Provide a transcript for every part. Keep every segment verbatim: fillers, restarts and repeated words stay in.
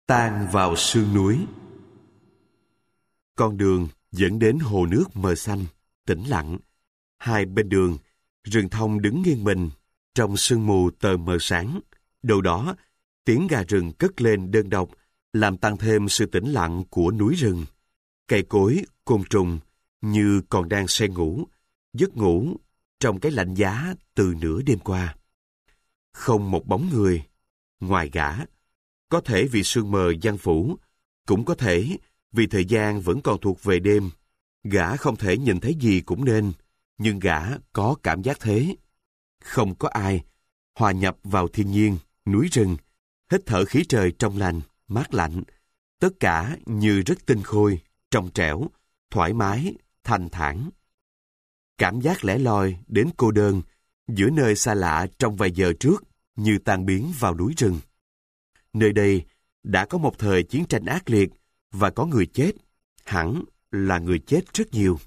Tan vào sương núi. Con đường dẫn đến hồ nước mờ xanh, tĩnh lặng. Hai bên đường, rừng thông đứng nghiêng mình, trong sương mù tờ mờ sáng. Đâu đó, tiếng gà rừng cất lên đơn độc, làm tăng thêm sự tĩnh lặng của núi rừng. Cây cối, côn trùng, như còn đang say ngủ, giấc ngủ trong cái lạnh giá từ nửa đêm qua. Không một bóng người, ngoài gã. Có thể vì sương mờ giăng phủ, cũng có thể vì thời gian vẫn còn thuộc về đêm. Gã không thể nhìn thấy gì cũng nên, nhưng gã có cảm giác thế. Không có ai, hòa nhập vào thiên nhiên, núi rừng, hít thở khí trời trong lành, mát lạnh. Tất cả như rất tinh khôi, trong trẻo, thoải mái, thanh thản. Cảm giác lẻ loi đến cô đơn, giữa nơi xa lạ trong vài giờ trước, như tan biến vào núi rừng. Nơi đây đã có một thời chiến tranh ác liệt và có người chết, hẳn là người chết rất nhiều.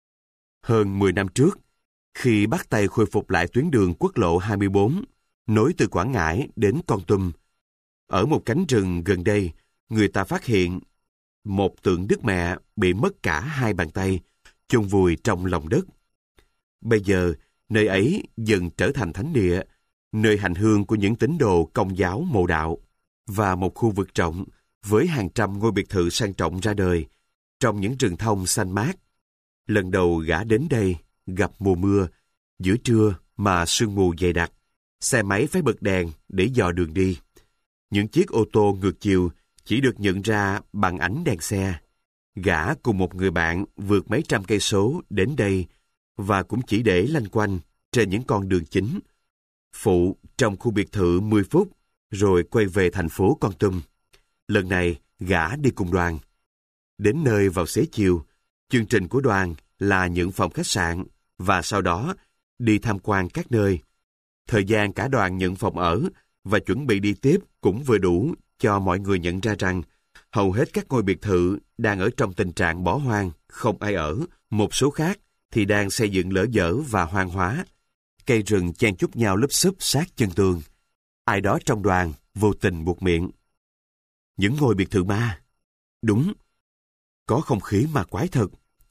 Hơn mười năm trước, khi bắt tay khôi phục lại tuyến đường quốc lộ hai mươi bốn, nối từ Quảng Ngãi đến Kon Tum, ở một cánh rừng gần đây, người ta phát hiện một tượng Đức Mẹ bị mất cả hai bàn tay, chôn vùi trong lòng đất. Bây giờ, nơi ấy dần trở thành thánh địa, nơi hành hương của những tín đồ Công giáo mộ đạo, và một khu vực rộng với hàng trăm ngôi biệt thự sang trọng ra đời, trong những rừng thông xanh mát. Lần đầu gã đến đây, gặp mùa mưa, giữa trưa mà sương mù dày đặc, xe máy phải bật đèn để dò đường đi. Những chiếc ô tô ngược chiều chỉ được nhận ra bằng ánh đèn xe. Gã cùng một người bạn vượt mấy trăm cây số đến đây và cũng chỉ để lanh quanh trên những con đường chính. Phụ trong khu biệt thự mười phút rồi quay về thành phố Kon Tum. Lần này gã đi cùng đoàn. Đến nơi vào xế chiều, chương trình của đoàn là những phòng khách sạn và sau đó đi tham quan các nơi. Thời gian cả đoàn nhận phòng ở và chuẩn bị đi tiếp cũng vừa đủ cho mọi người nhận ra rằng hầu hết các ngôi biệt thự đang ở trong tình trạng bỏ hoang, không ai ở. Một số khác thì đang xây dựng lỡ dở và hoang hóa. Cây rừng chen chúc nhau lúp xúp sát chân tường. Ai đó trong đoàn vô tình buột miệng: những ngôi biệt thự ma. Đúng, có không khí ma quái thật.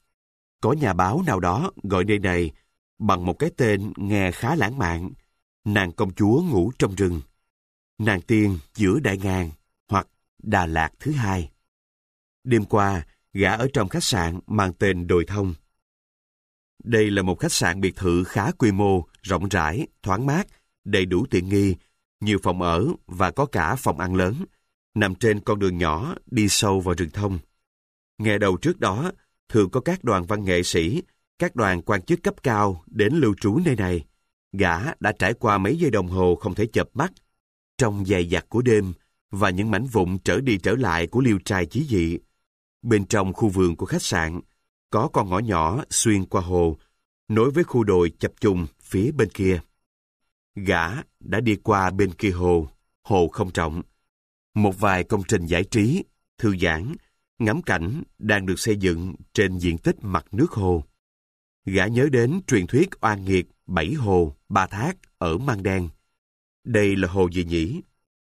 Có nhà báo nào đó gọi nơi này bằng một cái tên nghe khá lãng mạn: nàng công chúa ngủ trong rừng, nàng tiên giữa đại ngàn, hoặc Đà Lạt thứ hai. Đêm qua, gã ở trong khách sạn mang tên Đồi Thông. Đây là một khách sạn biệt thự khá quy mô, rộng rãi, thoáng mát, đầy đủ tiện nghi, nhiều phòng ở và có cả phòng ăn lớn, nằm trên con đường nhỏ đi sâu vào rừng thông. Ngày đầu trước đó, thường có các đoàn văn nghệ sĩ, các đoàn quan chức cấp cao đến lưu trú nơi này. Gã đã trải qua mấy giây đồng hồ không thể chợp mắt, trong dày dặt của đêm và những mảnh vụn trở đi trở lại của liêu trai chí dị. Bên trong khu vườn của khách sạn, có con ngõ nhỏ xuyên qua hồ, nối với khu đồi chập trùng phía bên kia. Gã đã đi qua bên kia hồ, hồ không rộng. Một vài công trình giải trí, thư giãn, ngắm cảnh đang được xây dựng trên diện tích mặt nước hồ. Gã nhớ đến truyền thuyết oan nghiệt bảy hồ, ba thác ở Măng Đen. Đây là hồ gì nhỉ?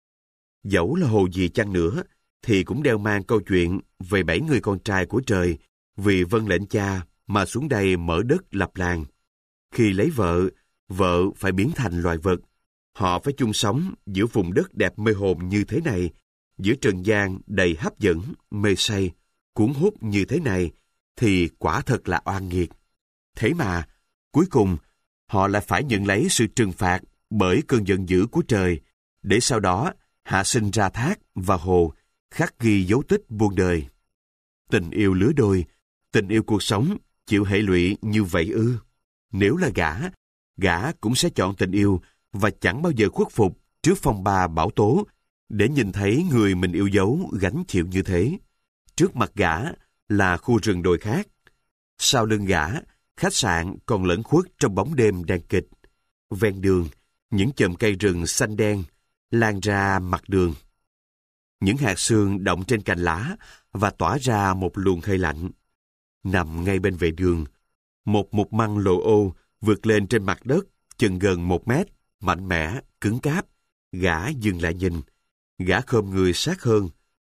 Dẫu là hồ gì chăng nữa, thì cũng đeo mang câu chuyện về bảy người con trai của trời vì vâng lệnh cha mà xuống đây mở đất lập làng. Khi lấy vợ, vợ phải biến thành loài vật. Họ phải chung sống giữa vùng đất đẹp mê hồn như thế này, giữa trần gian đầy hấp dẫn, mê say, cuốn hút như thế này, thì quả thật là oan nghiệt. Thế mà, cuối cùng, họ lại phải nhận lấy sự trừng phạt bởi cơn giận dữ của trời, để sau đó hạ sinh ra thác và hồ, khắc ghi dấu tích muôn đời. Tình yêu lứa đôi, tình yêu cuộc sống, chịu hệ lụy như vậy ư? Nếu là gã, gã cũng sẽ chọn tình yêu và chẳng bao giờ khuất phục trước phong ba bão tố để nhìn thấy người mình yêu dấu gánh chịu như thế. Trước mặt gã là khu rừng đồi khác. Sau lưng gã, khách sạn còn lẫn khuất trong bóng đêm đen kịch. Ven đường, những chùm cây rừng xanh đen lan ra mặt đường. Những hạt sương động trên cành lá và tỏa ra một luồng hơi lạnh. Nằm ngay bên vệ đường, một mục măng lộ ô vượt lên trên mặt đất chừng gần một mét, mạnh mẽ, cứng cáp. Gã dừng lại nhìn. Gã khom người sát hơn,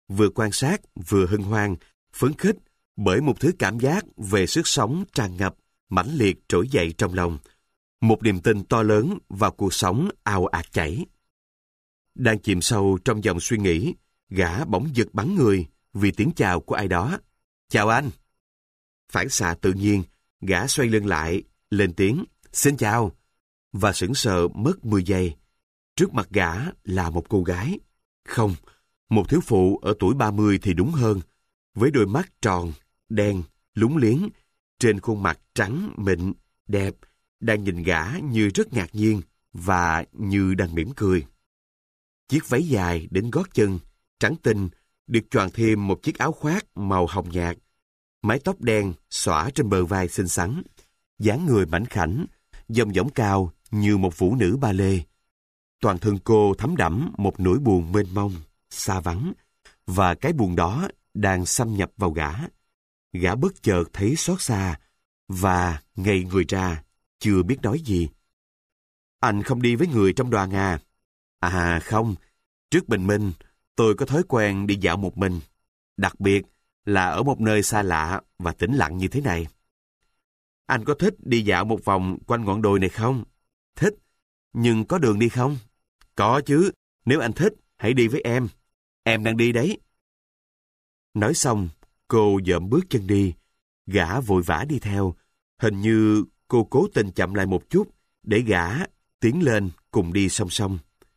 vừa quan sát vừa hân hoan, phấn khích bởi một thứ cảm giác về sức sống tràn ngập, mãnh liệt trỗi dậy trong lòng. Một niềm tin to lớn vào cuộc sống ào ạt chảy. Đang chìm sâu trong dòng suy nghĩ, gã bỗng giật bắn người vì tiếng chào của ai đó. Chào anh! Phản xạ tự nhiên, gã xoay lưng lại, lên tiếng, xin chào, và sững sờ mất mười giây. Trước mặt gã là một cô gái. Không, một thiếu phụ ở tuổi ba mươi thì đúng hơn, với đôi mắt tròn, đen, lúng liếng, trên khuôn mặt trắng, mịn, đẹp, đang nhìn gã như rất ngạc nhiên và như đang mỉm cười. Chiếc váy dài đến gót chân, trắng tinh, được choàng thêm một chiếc áo khoác màu hồng nhạt. Mái tóc đen xõa trên bờ vai xinh xắn, dáng người mảnh khảnh, dòng dõng cao như một vũ nữ ba lê. Toàn thân cô thấm đẫm một nỗi buồn mênh mông, xa vắng, và cái buồn đó đang xâm nhập vào gã. Gã bất chợt thấy xót xa, và ngây người ra, chưa biết nói gì. Anh không đi với người trong đoàn à? À không, trước bình minh, tôi có thói quen đi dạo một mình, đặc biệt là ở một nơi xa lạ và tĩnh lặng như thế này. Anh có thích đi dạo một vòng quanh ngọn đồi này không? Thích, nhưng có đường đi không? Có chứ, nếu anh thích, hãy đi với em. Em đang đi đấy. Nói xong, cô dợm bước chân đi. Gã vội vã đi theo. Hình như cô cố tình chậm lại một chút để gã tiến lên cùng đi song song.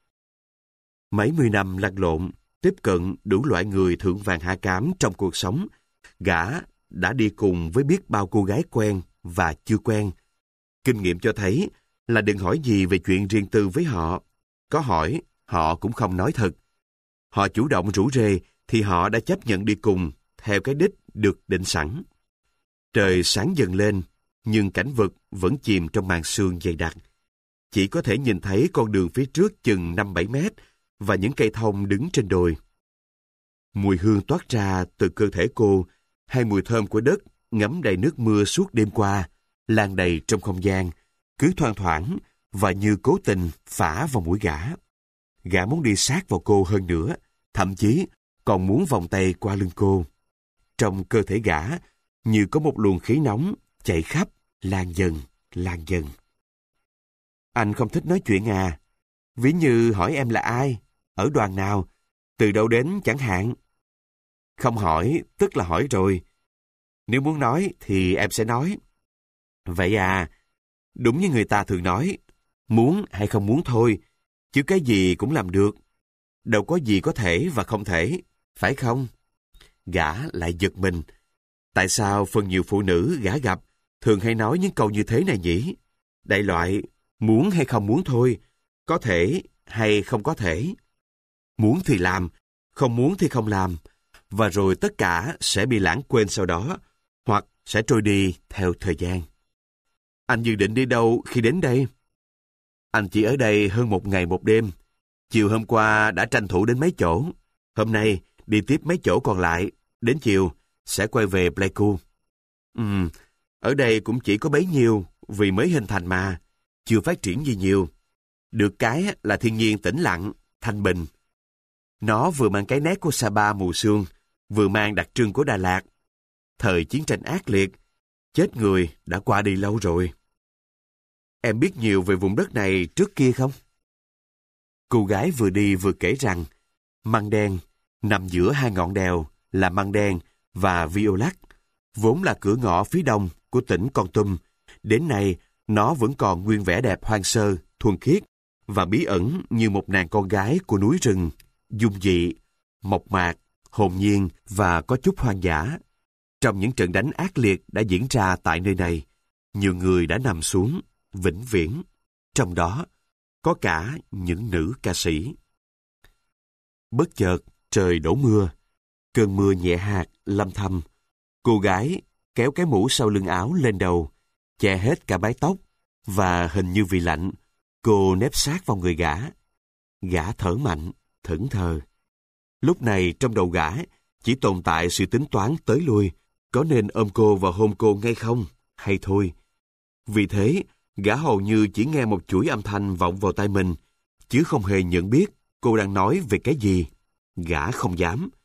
Mấy mươi năm lăn lộn, tiếp cận đủ loại người thượng vàng hạ cám trong cuộc sống, gã đã đi cùng với biết bao cô gái quen và chưa quen. Kinh nghiệm cho thấy là đừng hỏi gì về chuyện riêng tư với họ. Có hỏi, họ cũng không nói thật. Họ chủ động rủ rê thì họ đã chấp nhận đi cùng theo cái đích được định sẵn. Trời sáng dần lên, nhưng cảnh vật vẫn chìm trong màn sương dày đặc. Chỉ có thể nhìn thấy con đường phía trước chừng năm bảy mét và những cây thông đứng trên đồi. Mùi hương toát ra từ cơ thể cô, hay mùi thơm của đất ngấm đầy nước mưa suốt đêm qua, lan đầy trong không gian, cứ thoang thoảng và như cố tình phả vào mũi gã. Gã muốn đi sát vào cô hơn nữa, thậm chí còn muốn vòng tay qua lưng cô. Trong cơ thể gã như có một luồng khí nóng chạy khắp, lan dần, lan dần. Anh không thích nói chuyện à? Ví như hỏi em là ai, ở đoàn nào, từ đâu đến chẳng hạn. Không hỏi, tức là hỏi rồi. Nếu muốn nói thì em sẽ nói. Vậy à, đúng như người ta thường nói, muốn hay không muốn thôi, chứ cái gì cũng làm được. Đâu có gì có thể và không thể, phải không? Gã lại giật mình. Tại sao phần nhiều phụ nữ gã gặp thường hay nói những câu như thế này nhỉ? Đại loại, muốn hay không muốn thôi, có thể hay không có thể. Muốn thì làm, không muốn thì không làm, và rồi tất cả sẽ bị lãng quên sau đó, hoặc sẽ trôi đi theo thời gian. Anh dự định đi đâu khi đến đây? Anh chỉ ở đây hơn một ngày một đêm. Chiều hôm qua đã tranh thủ đến mấy chỗ. Hôm nay đi tiếp mấy chỗ còn lại. Đến chiều sẽ quay về Pleiku. Ừm, ở đây cũng chỉ có bấy nhiêu vì mới hình thành mà, chưa phát triển gì nhiều. Được cái là thiên nhiên tĩnh lặng, thanh bình. Nó vừa mang cái nét của Sapa mùa sương, vừa mang đặc trưng của Đà Lạt. Thời chiến tranh ác liệt, chết người đã qua đi lâu rồi. Em biết nhiều về vùng đất này trước kia không? Cô gái vừa đi vừa kể rằng Măng Đen nằm giữa hai ngọn đèo là Măng Đen và Violac, vốn là cửa ngõ phía đông của tỉnh Kon Tum. Đến nay, nó vẫn còn nguyên vẻ đẹp hoang sơ, thuần khiết và bí ẩn như một nàng con gái của núi rừng, dung dị, mộc mạc, hồn nhiên và có chút hoang dã. Trong những trận đánh ác liệt đã diễn ra tại nơi này, nhiều người đã nằm xuống, vĩnh viễn. Trong đó, có cả những nữ ca sĩ. Bất chợt, trời đổ mưa. Cơn mưa nhẹ hạt, lâm thâm. Cô gái kéo cái mũ sau lưng áo lên đầu, che hết cả mái tóc, và hình như vì lạnh, cô nép sát vào người gã. Gã thở mạnh, thẫn thờ. Lúc này trong đầu gã chỉ tồn tại sự tính toán tới lui, có nên ôm cô và hôn cô ngay không, hay thôi. Vì thế, gã hầu như chỉ nghe một chuỗi âm thanh vọng vào tai mình, chứ không hề nhận biết cô đang nói về cái gì. Gã không dám.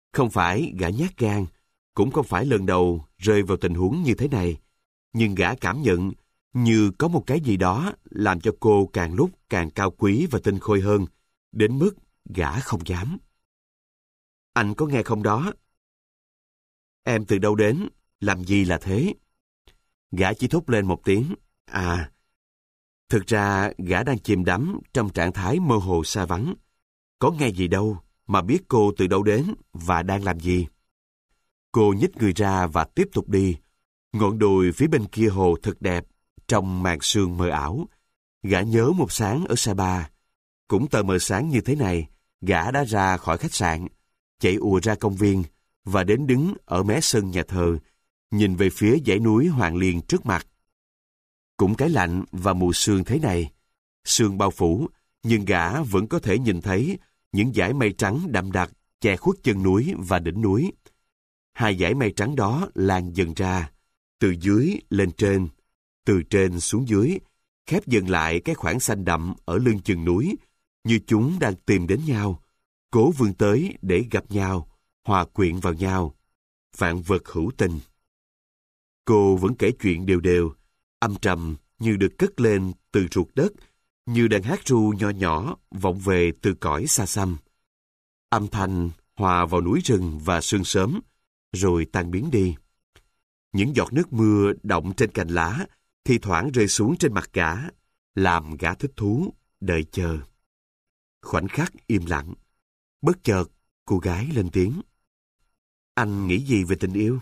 Không phải gã nhát gan, cũng không phải lần đầu rơi vào tình huống như thế này, nhưng gã cảm nhận như có một cái gì đó làm cho cô càng lúc càng cao quý và tinh khôi hơn, đến mức gã không dám. Anh có nghe không đó? Em từ đâu đến? Làm gì là thế? Gã chỉ thốt lên một tiếng, à. Thực ra gã đang chìm đắm trong trạng thái mơ hồ xa vắng. Có nghe gì đâu mà biết cô từ đâu đến và đang làm gì. Cô nhích người ra và tiếp tục đi. Ngọn đồi phía bên kia hồ thật đẹp, trong màn sương mờ ảo. Gã nhớ một sáng ở Sapa. Cũng tờ mờ sáng như thế này, gã đã ra khỏi khách sạn, chạy ùa ra công viên và đến đứng ở mé sân nhà thờ, nhìn về phía dãy núi Hoàng Liên trước mặt. Cũng cái lạnh và mùa sương thế này, sương bao phủ, nhưng gã vẫn có thể nhìn thấy những dải mây trắng đậm đặc che khuất chân núi và đỉnh núi. Hai dải mây trắng đó lan dần ra, từ dưới lên trên, từ trên xuống dưới, khép dần lại cái khoảng xanh đậm ở lưng chừng núi, như chúng đang tìm đến nhau, cố vươn tới để gặp nhau, hòa quyện vào nhau, vạn vật hữu tình. Cô vẫn kể chuyện đều đều, âm trầm như được cất lên từ ruột đất, như đang hát ru nho nhỏ vọng về từ cõi xa xăm. Âm thanh hòa vào núi rừng và sương sớm, rồi tan biến đi. Những giọt nước mưa đọng trên cành lá, thi thoảng rơi xuống trên mặt gã, làm gã thích thú, đợi chờ. Khoảnh khắc im lặng. Bất chợt, cô gái lên tiếng. Anh nghĩ gì về tình yêu?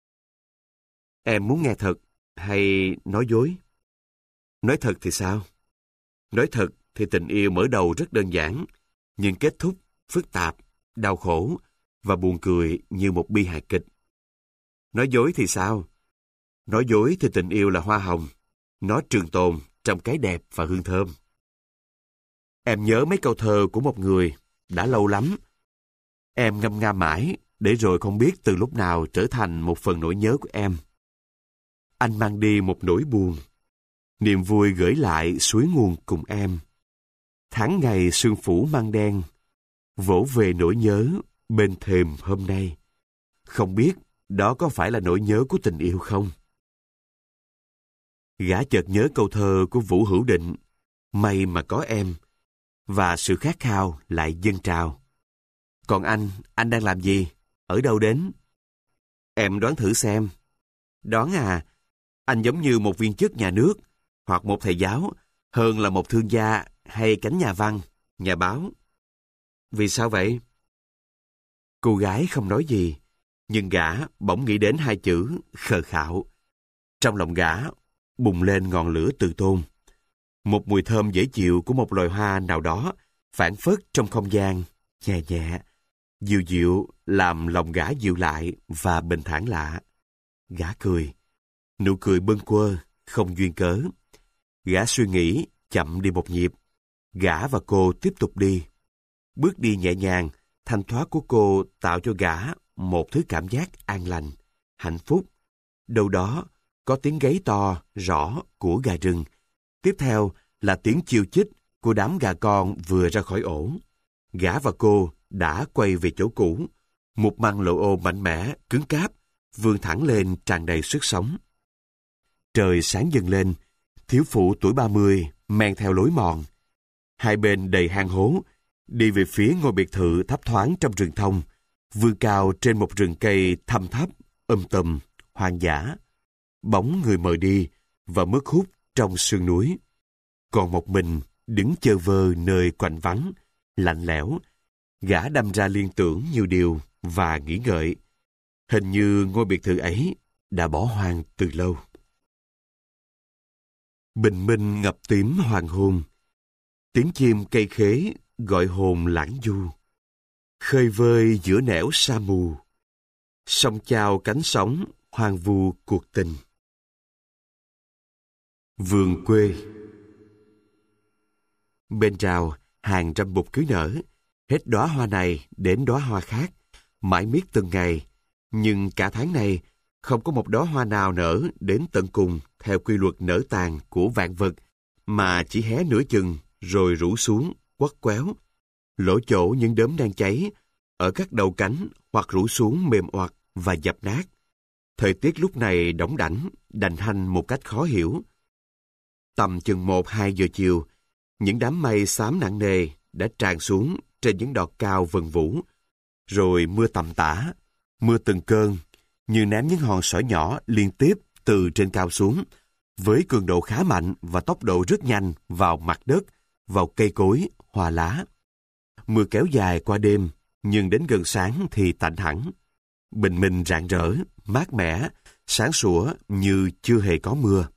Em muốn nghe thật hay nói dối? Nói thật thì sao? Nói thật thì tình yêu mở đầu rất đơn giản, nhưng kết thúc phức tạp, đau khổ và buồn cười như một bi hài kịch. Nói dối thì sao? Nói dối thì tình yêu là hoa hồng, nó trường tồn trong cái đẹp và hương thơm. Em nhớ mấy câu thơ của một người, đã lâu lắm. Em ngâm nga mãi, để rồi không biết từ lúc nào trở thành một phần nỗi nhớ của em. Anh mang đi một nỗi buồn, niềm vui gửi lại suối nguồn cùng em. Tháng ngày sương phủ mang đen, vỗ về nỗi nhớ bên thềm hôm nay. Không biết đó có phải là nỗi nhớ của tình yêu không? Gã chợt nhớ câu thơ của Vũ Hữu Định, may mà có em, và sự khát khao lại dâng trào. Còn anh, anh đang làm gì? Ở đâu đến? Em đoán thử xem. Đoán à, anh giống như một viên chức nhà nước, hoặc một thầy giáo, hơn là một thương gia hay cánh nhà văn, nhà báo. Vì sao vậy? Cô gái không nói gì, nhưng gã bỗng nghĩ đến hai chữ khờ khạo. Trong lòng gã bùng lên ngọn lửa tự tôn. Một mùi thơm dễ chịu của một loài hoa nào đó phảng phất trong không gian, nhẹ nhẹ, dịu dịu làm lòng gã dịu lại và bình thản lạ. Gã cười, nụ cười bâng quơ, không duyên cớ. Gã suy nghĩ chậm đi một nhịp. Gã và cô tiếp tục đi. Bước đi nhẹ nhàng, thanh thoát của cô tạo cho gã một thứ cảm giác an lành, hạnh phúc. Đâu đó có tiếng gáy to, rõ của gà rừng. Tiếp theo là tiếng chiêu chích của đám gà con vừa ra khỏi ổ. Gã và cô đã quay về chỗ cũ. Một măng lộ ô mạnh mẽ, cứng cáp, vươn thẳng lên tràn đầy sức sống. Trời sáng dần lên, thiếu phụ tuổi ba mươi men theo lối mòn. Hai bên đầy hang hố, đi về phía ngôi biệt thự thấp thoáng trong rừng thông, vươn cao trên một rừng cây thăm thấp, um tùm, hoang dã. Bóng người mờ đi và mất hút trong sương núi. Còn một mình đứng chơ vơ nơi quạnh vắng, lạnh lẽo. Gã đâm ra liên tưởng nhiều điều và nghĩ ngợi. Hình như ngôi biệt thự ấy đã bỏ hoang từ lâu. Bình minh ngập tím hoàng hôn. Tiếng chim cây khế gọi hồn lãng du. Khơi vơi giữa nẻo sa mù. Sông chao cánh sóng hoang vu cuộc tình. Vườn quê. Bên rào, hàng trăm bụt cưới nở. Hết đóa hoa này đến đóa hoa khác, mãi miết từng ngày. Nhưng cả tháng này, không có một đóa hoa nào nở đến tận cùng theo quy luật nở tàn của vạn vật, mà chỉ hé nửa chừng rồi rủ xuống, quắt quéo. Lỗ chỗ những đốm đang cháy, ở các đầu cánh hoặc rủ xuống mềm oặt và dập nát. Thời tiết lúc này đỏng đảnh, đành hanh một cách khó hiểu. Tầm chừng một hai giờ chiều, những đám mây xám nặng nề đã tràn xuống trên những đọt cao vần vũ. Rồi mưa tầm tã, mưa từng cơn, như ném những hòn sỏi nhỏ liên tiếp từ trên cao xuống, với cường độ khá mạnh và tốc độ rất nhanh vào mặt đất, vào cây cối, hoa lá. Mưa kéo dài qua đêm, nhưng đến gần sáng thì tạnh hẳn. Bình minh rạng rỡ, mát mẻ, sáng sủa như chưa hề có mưa.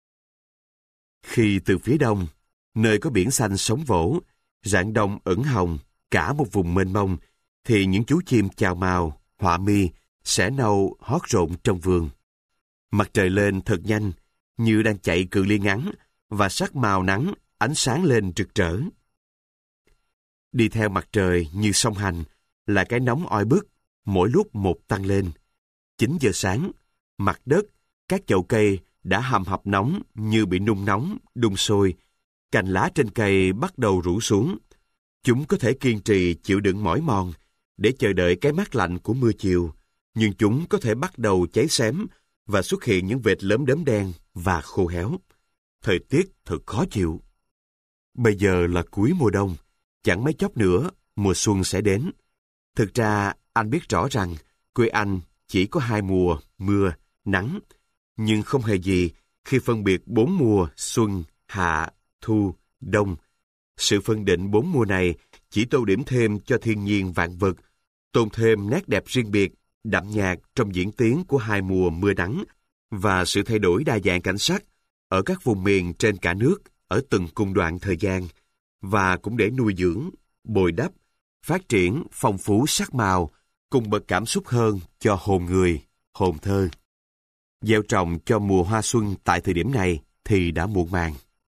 Khi từ phía đông, nơi có biển xanh sóng vỗ, rạng đông ửng hồng, cả một vùng mênh mông, thì những chú chim chào mào, họa mi, xẻ nâu hót rộn trong vườn. Mặt trời lên thật nhanh, như đang chạy cự ly ngắn, và sắc màu nắng ánh sáng lên rực rỡ. Đi theo mặt trời như song hành là cái nóng oi bức, mỗi lúc một tăng lên. chín giờ sáng, mặt đất, các chậu cây đã hầm hập nóng như bị nung nóng, đun sôi. Cành lá trên cây bắt đầu rũ xuống. Chúng có thể kiên trì chịu đựng mỏi mòn để chờ đợi cái mát lạnh của mưa chiều, nhưng chúng có thể bắt đầu cháy xém và xuất hiện những vệt lốm đốm đen và khô héo. Thời tiết thật khó chịu. Bây giờ là cuối mùa đông, chẳng mấy chốc nữa mùa xuân sẽ đến. Thực ra anh biết rõ rằng quê anh chỉ có hai mùa mưa, nắng, nhưng không hề gì khi phân biệt bốn mùa xuân, hạ, thu, đông. Sự phân định bốn mùa này chỉ tô điểm thêm cho thiên nhiên vạn vật, tôn thêm nét đẹp riêng biệt, đậm nhạt trong diễn tiến của hai mùa mưa nắng và sự thay đổi đa dạng cảnh sắc ở các vùng miền trên cả nước ở từng cung đoạn thời gian, và cũng để nuôi dưỡng, bồi đắp, phát triển phong phú sắc màu, cùng bậc cảm xúc hơn cho hồn người, hồn thơ. Gieo trồng cho mùa hoa xuân tại thời điểm này thì đã muộn màng.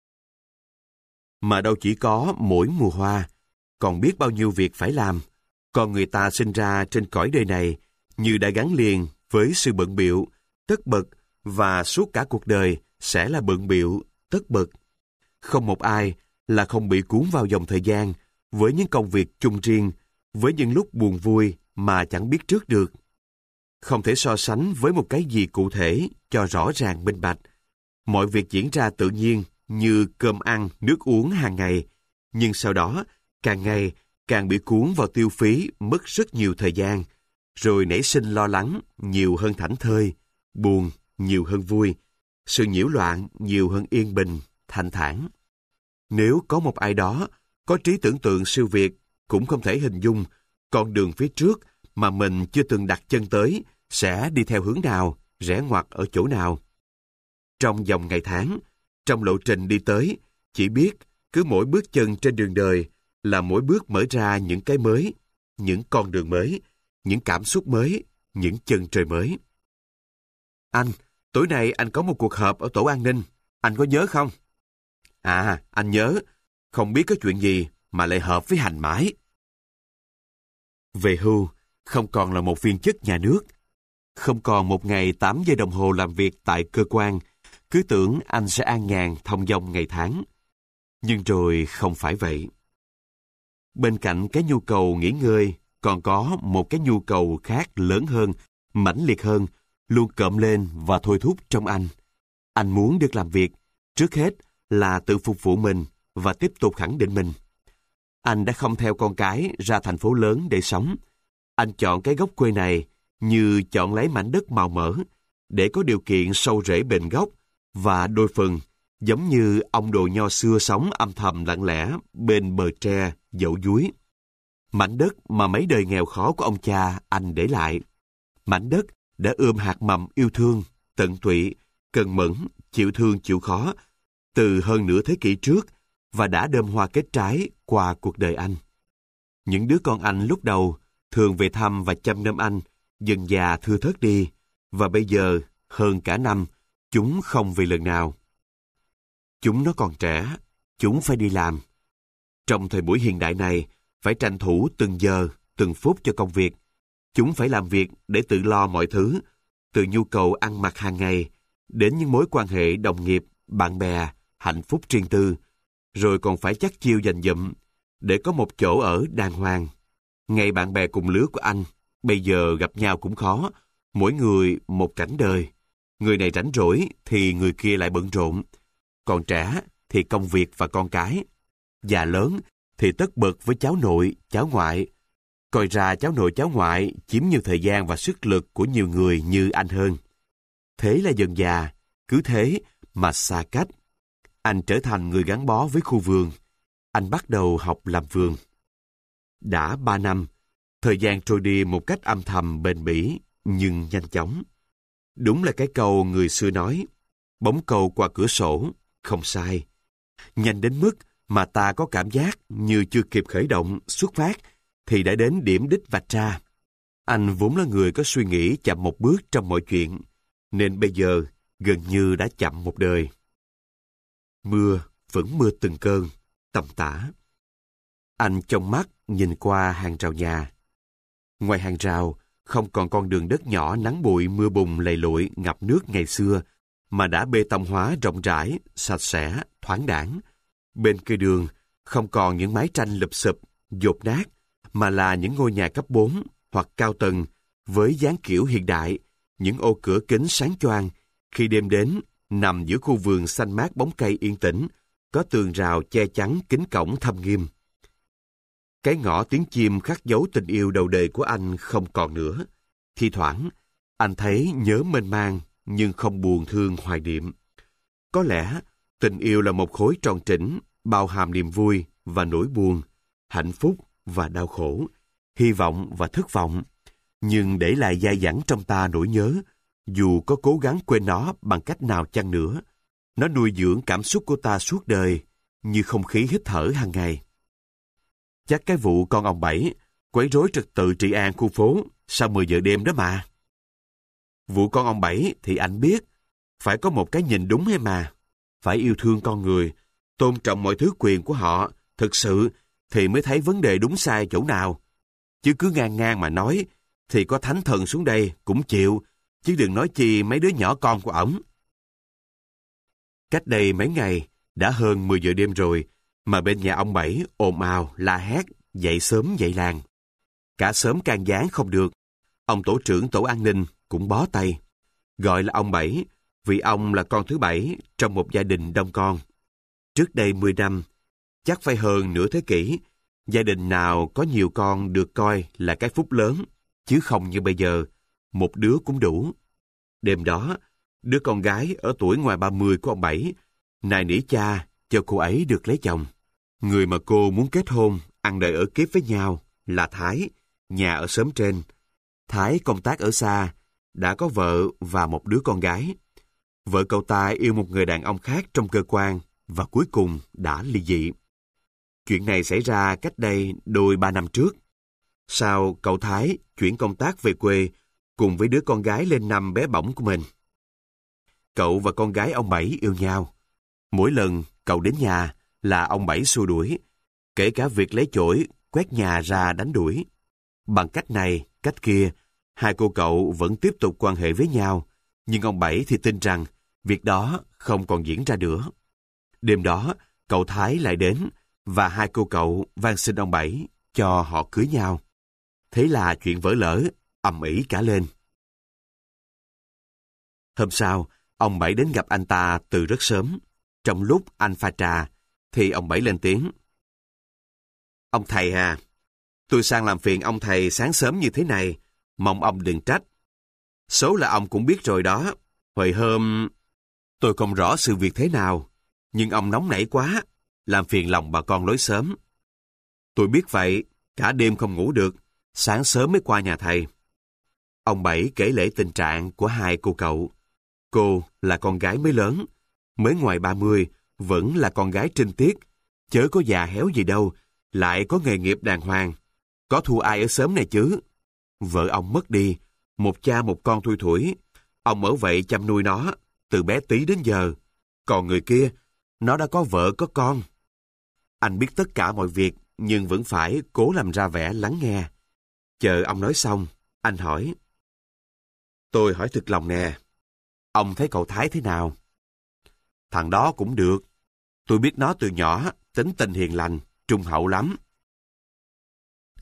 Mà đâu chỉ có mỗi mùa hoa, còn biết bao nhiêu việc phải làm. Con người ta sinh ra trên cõi đời này như đã gắn liền với sự bận bịu, tất bật, và suốt cả cuộc đời sẽ là bận bịu, tất bật. Không một ai là không bị cuốn vào dòng thời gian với những công việc chung riêng, với những lúc buồn vui mà chẳng biết trước được. Không thể so sánh với một cái gì cụ thể cho rõ ràng minh bạch. Mọi việc diễn ra tự nhiên như cơm ăn, nước uống hàng ngày, nhưng sau đó càng ngày càng bị cuốn vào tiêu phí, mất rất nhiều thời gian, rồi nảy sinh lo lắng nhiều hơn thảnh thơi, buồn nhiều hơn vui, sự nhiễu loạn nhiều hơn yên bình, thanh thản. Nếu có một ai đó có trí tưởng tượng siêu việt, cũng không thể hình dung con đường phía trước mà mình chưa từng đặt chân tới sẽ đi theo hướng nào, rẽ ngoặt ở chỗ nào. Trong dòng ngày tháng, trong lộ trình đi tới, chỉ biết cứ mỗi bước chân trên đường đời là mỗi bước mở ra những cái mới, những con đường mới, những cảm xúc mới, những chân trời mới. Anh, tối nay anh có một cuộc họp ở tổ an ninh, anh có nhớ không? À, anh nhớ, không biết có chuyện gì mà lại họp với Hành mãi. Về hưu, không còn là một viên chức nhà nước, không còn một ngày tám giờ đồng hồ làm việc tại cơ quan, cứ tưởng anh sẽ an nhàn thong dong ngày tháng. Nhưng rồi không phải vậy. Bên cạnh cái nhu cầu nghỉ ngơi, còn có một cái nhu cầu khác lớn hơn, mãnh liệt hơn, luôn cộm lên và thôi thúc trong anh. Anh muốn được làm việc, trước hết là tự phục vụ mình và tiếp tục khẳng định mình. Anh đã không theo con cái ra thành phố lớn để sống. Anh chọn cái gốc quê này như chọn lấy mảnh đất màu mỡ để có điều kiện sâu rễ bền gốc và đôi phần giống như ông đồ nho xưa sống âm thầm lặng lẽ bên bờ tre dậu dúi. Mảnh đất mà mấy đời nghèo khó của ông cha anh để lại. Mảnh đất đã ươm hạt mầm yêu thương, tận tụy, cần mẫn, chịu thương chịu khó từ hơn nửa thế kỷ trước và đã đơm hoa kết trái qua cuộc đời anh. Những đứa con anh lúc đầu thường về thăm và chăm nom anh, dần già thưa thớt đi, và bây giờ hơn cả năm chúng không về lần nào. Chúng nó còn trẻ, chúng phải đi làm. Trong thời buổi hiện đại này, phải tranh thủ từng giờ, từng phút cho công việc. Chúng phải làm việc để tự lo mọi thứ, từ nhu cầu ăn mặc hàng ngày, đến những mối quan hệ đồng nghiệp, bạn bè, hạnh phúc riêng tư, rồi còn phải chắc chiêu dành dụm để có một chỗ ở đàng hoàng. Ngay bạn bè cùng lứa của anh, bây giờ gặp nhau cũng khó, mỗi người một cảnh đời. Người này rảnh rỗi thì người kia lại bận rộn. Còn trẻ thì công việc và con cái. Già lớn thì tất bật với cháu nội, cháu ngoại. Coi ra cháu nội cháu ngoại chiếm nhiều thời gian và sức lực của nhiều người như anh hơn. Thế là dần già, cứ thế mà xa cách. Anh trở thành người gắn bó với khu vườn. Anh bắt đầu học làm vườn. Đã ba năm, thời gian trôi đi một cách âm thầm bền bỉ, nhưng nhanh chóng. Đúng là cái câu người xưa nói, bóng câu qua cửa sổ, không sai. Nhanh đến mức mà ta có cảm giác như chưa kịp khởi động, xuất phát, thì đã đến điểm đích vạch ra. Anh vốn là người có suy nghĩ chậm một bước trong mọi chuyện, nên bây giờ gần như đã chậm một đời. Mưa vẫn mưa từng cơn, tầm tã. Anh trong mắt nhìn qua hàng rào nhà. Ngoài hàng rào, không còn con đường đất nhỏ nắng bụi mưa bùn lầy lụi ngập nước ngày xưa, mà đã bê tông hóa rộng rãi, sạch sẽ, thoáng đãng. Bên kia đường, không còn những mái tranh lụp xụp, dột nát, mà là những ngôi nhà cấp bốn hoặc cao tầng với dáng kiểu hiện đại, những ô cửa kính sáng choang. Khi đêm đến, nằm giữa khu vườn xanh mát bóng cây yên tĩnh, có tường rào che chắn kính cổng thâm nghiêm. Cái ngõ tiếng chim khắc dấu tình yêu đầu đời của anh không còn nữa. Thi thoảng, anh thấy nhớ mênh mang, nhưng không buồn thương hoài niệm. Có lẽ, tình yêu là một khối tròn trĩnh, bao hàm niềm vui và nỗi buồn, hạnh phúc và đau khổ, hy vọng và thất vọng. Nhưng để lại dai dẳng trong ta nỗi nhớ, dù có cố gắng quên nó bằng cách nào chăng nữa, nó nuôi dưỡng cảm xúc của ta suốt đời, như không khí hít thở hàng ngày. Chắc cái vụ con ông Bảy quấy rối trật tự trị an khu phố sau mười giờ đêm đó mà. Vụ con ông Bảy thì anh biết, phải có một cái nhìn đúng hay mà. Phải yêu thương con người, tôn trọng mọi thứ quyền của họ, thực sự thì mới thấy vấn đề đúng sai chỗ nào. Chứ cứ ngang ngang mà nói, thì có thánh thần xuống đây cũng chịu, chứ đừng nói chi mấy đứa nhỏ con của ổng. Cách đây mấy ngày, đã hơn mười giờ đêm rồi, mà bên nhà ông Bảy ồn ào, la hét, dậy sớm dậy làng. Cả xóm can gián không được, ông tổ trưởng tổ an ninh cũng bó tay. Gọi là ông Bảy, vì ông là con thứ bảy trong một gia đình đông con. Trước đây mười năm, chắc phải hơn nửa thế kỷ, gia đình nào có nhiều con được coi là cái phúc lớn, chứ không như bây giờ, một đứa cũng đủ. Đêm đó, đứa con gái ở tuổi ngoài ba mươi của ông Bảy nài nỉ cha cho cô ấy được lấy chồng. Người mà cô muốn kết hôn, ăn đời ở kiếp với nhau là Thái, nhà ở xóm trên. Thái công tác ở xa, đã có vợ và một đứa con gái. Vợ cậu ta yêu một người đàn ông khác trong cơ quan và cuối cùng đã ly dị. Chuyện này xảy ra cách đây đôi ba năm trước. Sau cậu Thái chuyển công tác về quê cùng với đứa con gái lên năm bé bỏng của mình. Cậu và con gái ông Bảy yêu nhau. Mỗi lần cậu đến nhà là ông Bảy xua đuổi, kể cả việc lấy chổi, quét nhà ra đánh đuổi. Bằng cách này, cách kia, hai cô cậu vẫn tiếp tục quan hệ với nhau, nhưng ông Bảy thì tin rằng việc đó không còn diễn ra nữa. Đêm đó, cậu Thái lại đến và hai cô cậu van xin ông Bảy cho họ cưới nhau. Thế là chuyện vỡ lỡ, ầm ĩ cả lên. Hôm sau, ông Bảy đến gặp anh ta từ rất sớm. Trong lúc anh pha trà, thì ông Bảy lên tiếng. Ông thầy à, tôi sang làm phiền ông thầy sáng sớm như thế này, mong ông đừng trách. Số là ông cũng biết rồi đó, hồi hôm... Tôi không rõ sự việc thế nào, nhưng ông nóng nảy quá, làm phiền lòng bà con lối sớm. Tôi biết vậy, cả đêm không ngủ được, sáng sớm mới qua nhà thầy. Ông Bảy kể lể tình trạng của hai cô cậu. Cô là con gái mới lớn, mới ngoài ba mươi, vẫn là con gái trinh tiết, chớ có già héo gì đâu, lại có nghề nghiệp đàng hoàng. Có thua ai ở xóm này chứ? Vợ ông mất đi, một cha một con thui thủi. Ông ở vậy chăm nuôi nó, từ bé tí đến giờ. Còn người kia, nó đã có vợ có con. Anh biết tất cả mọi việc, nhưng vẫn phải cố làm ra vẻ lắng nghe. Chờ ông nói xong, anh hỏi. Tôi hỏi thực lòng nè, ông thấy cậu Thái thế nào? Thằng đó cũng được. Tôi biết nó từ nhỏ, tính tình hiền lành, trung hậu lắm.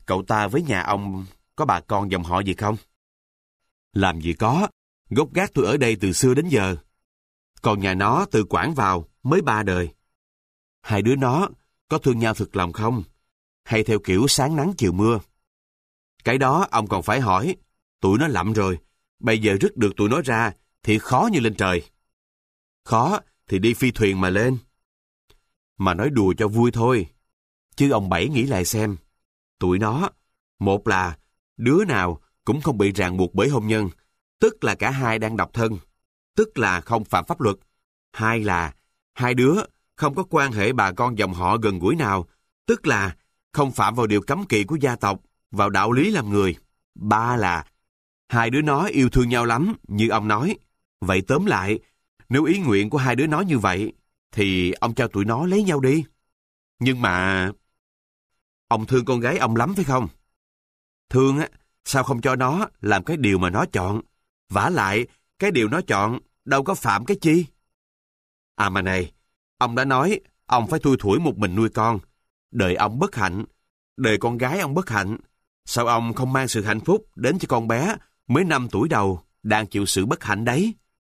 cậu ta với nhà ông có bà con dòng họ gì không? Làm gì có, gốc gác tôi ở đây từ xưa đến giờ. Còn nhà nó từ Quảng vào mới ba đời. Hai đứa nó có thương nhau thực lòng không? Hay theo kiểu sáng nắng chiều mưa? Cái đó ông còn phải hỏi. Tụi nó lậm rồi, bây giờ rứt được tụi nó ra thì khó như lên trời. Khó thì đi phi thuyền mà lên. Mà nói đùa cho vui thôi. Chứ ông Bảy nghĩ lại xem. Tụi nó, một là đứa nào cũng không bị ràng buộc bởi hôn nhân, tức là cả hai đang độc thân, tức là không phạm pháp luật. Hai là hai đứa không có quan hệ bà con dòng họ gần gũi nào, tức là không phạm vào điều cấm kỵ của gia tộc, vào đạo lý làm người. Ba là hai đứa nó yêu thương nhau lắm, như ông nói. Vậy tóm lại, nếu ý nguyện của hai đứa nó như vậy, thì ông cho tụi nó lấy nhau đi. Nhưng mà... Ông thương con gái ông lắm phải không? Thương á, sao không cho nó làm cái điều mà nó chọn? Vả lại, cái điều nó chọn đâu có phạm cái chi. À mà này, ông đã nói ông phải thui thủi một mình nuôi con. Đời ông bất hạnh, đời con gái ông bất hạnh. Sao ông không mang sự hạnh phúc đến cho con bé mới năm tuổi đầu đang chịu sự bất hạnh đấy?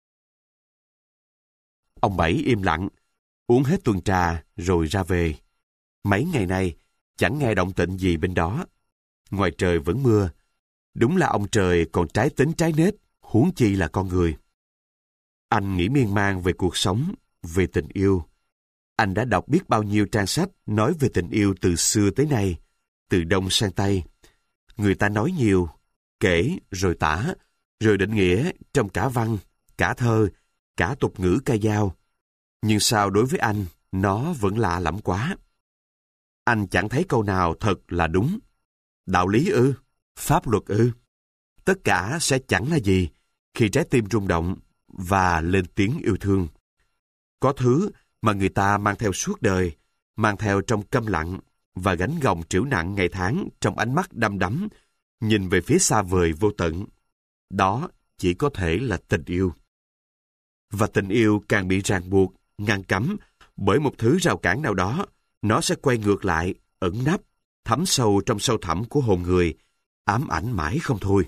Ông Bảy im lặng, uống hết tuần trà rồi ra về. Mấy ngày nay chẳng nghe động tĩnh gì bên đó. Ngoài trời vẫn mưa. Đúng là ông trời còn trái tính trái nết, huống chi là con người. Anh nghĩ miên man về cuộc sống, về tình yêu. Anh đã đọc biết bao nhiêu trang sách nói về tình yêu từ xưa tới nay, từ đông sang tây. Người ta nói nhiều, kể rồi tả, rồi định nghĩa trong cả văn, cả thơ, cả tục ngữ ca dao. Nhưng sao đối với anh, nó vẫn lạ lẫm quá. Anh chẳng thấy câu nào thật là đúng. Đạo lý ư? Pháp luật ư? Tất cả sẽ chẳng là gì khi trái tim rung động và lên tiếng yêu thương. Có thứ mà người ta mang theo suốt đời, mang theo trong câm lặng và gánh gồng trĩu nặng ngày tháng trong ánh mắt đăm đắm, nhìn về phía xa vời vô tận. Đó chỉ có thể là tình yêu. Và tình yêu càng bị ràng buộc, ngăn cấm bởi một thứ rào cản nào đó, nó sẽ quay ngược lại, ẩn nấp, thấm sâu trong sâu thẳm của hồn người, ám ảnh mãi không thôi.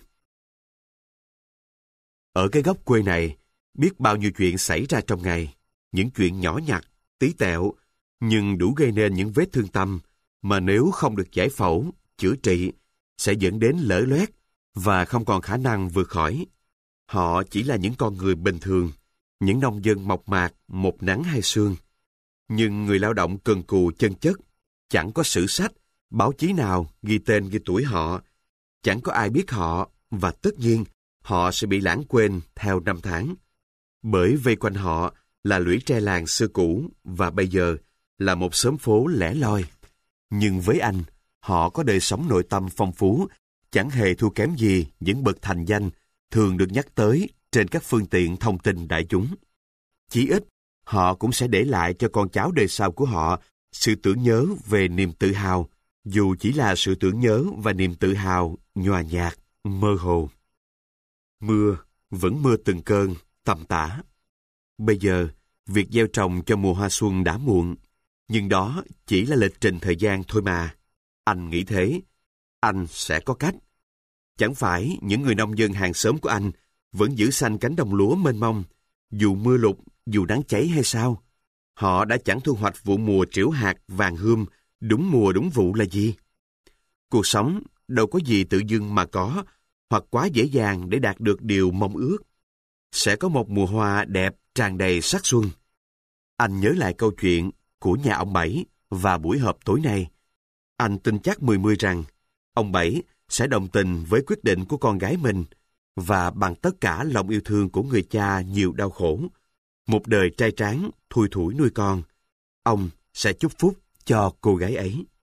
Ở cái góc quê này, biết bao nhiêu chuyện xảy ra trong ngày, những chuyện nhỏ nhặt, tí tẹo, nhưng đủ gây nên những vết thương tâm mà nếu không được giải phẫu, chữa trị, sẽ dẫn đến lở loét và không còn khả năng vượt khỏi. Họ chỉ là những con người bình thường, những nông dân mộc mạc, một nắng hai sương. Nhưng người lao động cần cù chân chất, chẳng có sử sách, báo chí nào ghi tên ghi tuổi họ, chẳng có ai biết họ, và tất nhiên họ sẽ bị lãng quên theo năm tháng. Bởi vây quanh họ là lũy tre làng xưa cũ và bây giờ là một xóm phố lẻ loi. Nhưng với anh, họ có đời sống nội tâm phong phú, chẳng hề thua kém gì những bậc thành danh thường được nhắc tới trên các phương tiện thông tin đại chúng. Chỉ ít, họ cũng sẽ để lại cho con cháu đời sau của họ sự tưởng nhớ về niềm tự hào, dù chỉ là sự tưởng nhớ và niềm tự hào nhòa nhạt, mơ hồ. Mưa vẫn mưa từng cơn, tầm tã. Bây giờ, việc gieo trồng cho mùa hoa xuân đã muộn, nhưng đó chỉ là lịch trình thời gian thôi mà. Anh nghĩ thế, anh sẽ có cách. Chẳng phải những người nông dân hàng xóm của anh vẫn giữ xanh cánh đồng lúa mênh mông, dù mưa lụt, dù nắng cháy hay sao? Họ đã chẳng thu hoạch vụ mùa trĩu hạt vàng hươm, đúng mùa đúng vụ là gì? Cuộc sống đâu có gì tự dưng mà có, hoặc quá dễ dàng để đạt được điều mong ước. Sẽ có một mùa hoa đẹp tràn đầy sắc xuân. Anh nhớ lại câu chuyện của nhà ông Bảy và buổi họp tối nay. Anh tin chắc mười mươi rằng ông Bảy sẽ đồng tình với quyết định của con gái mình, và bằng tất cả lòng yêu thương của người cha nhiều đau khổ, một đời trai tráng thui thủi nuôi con, ông sẽ chúc phúc cho cô gái ấy.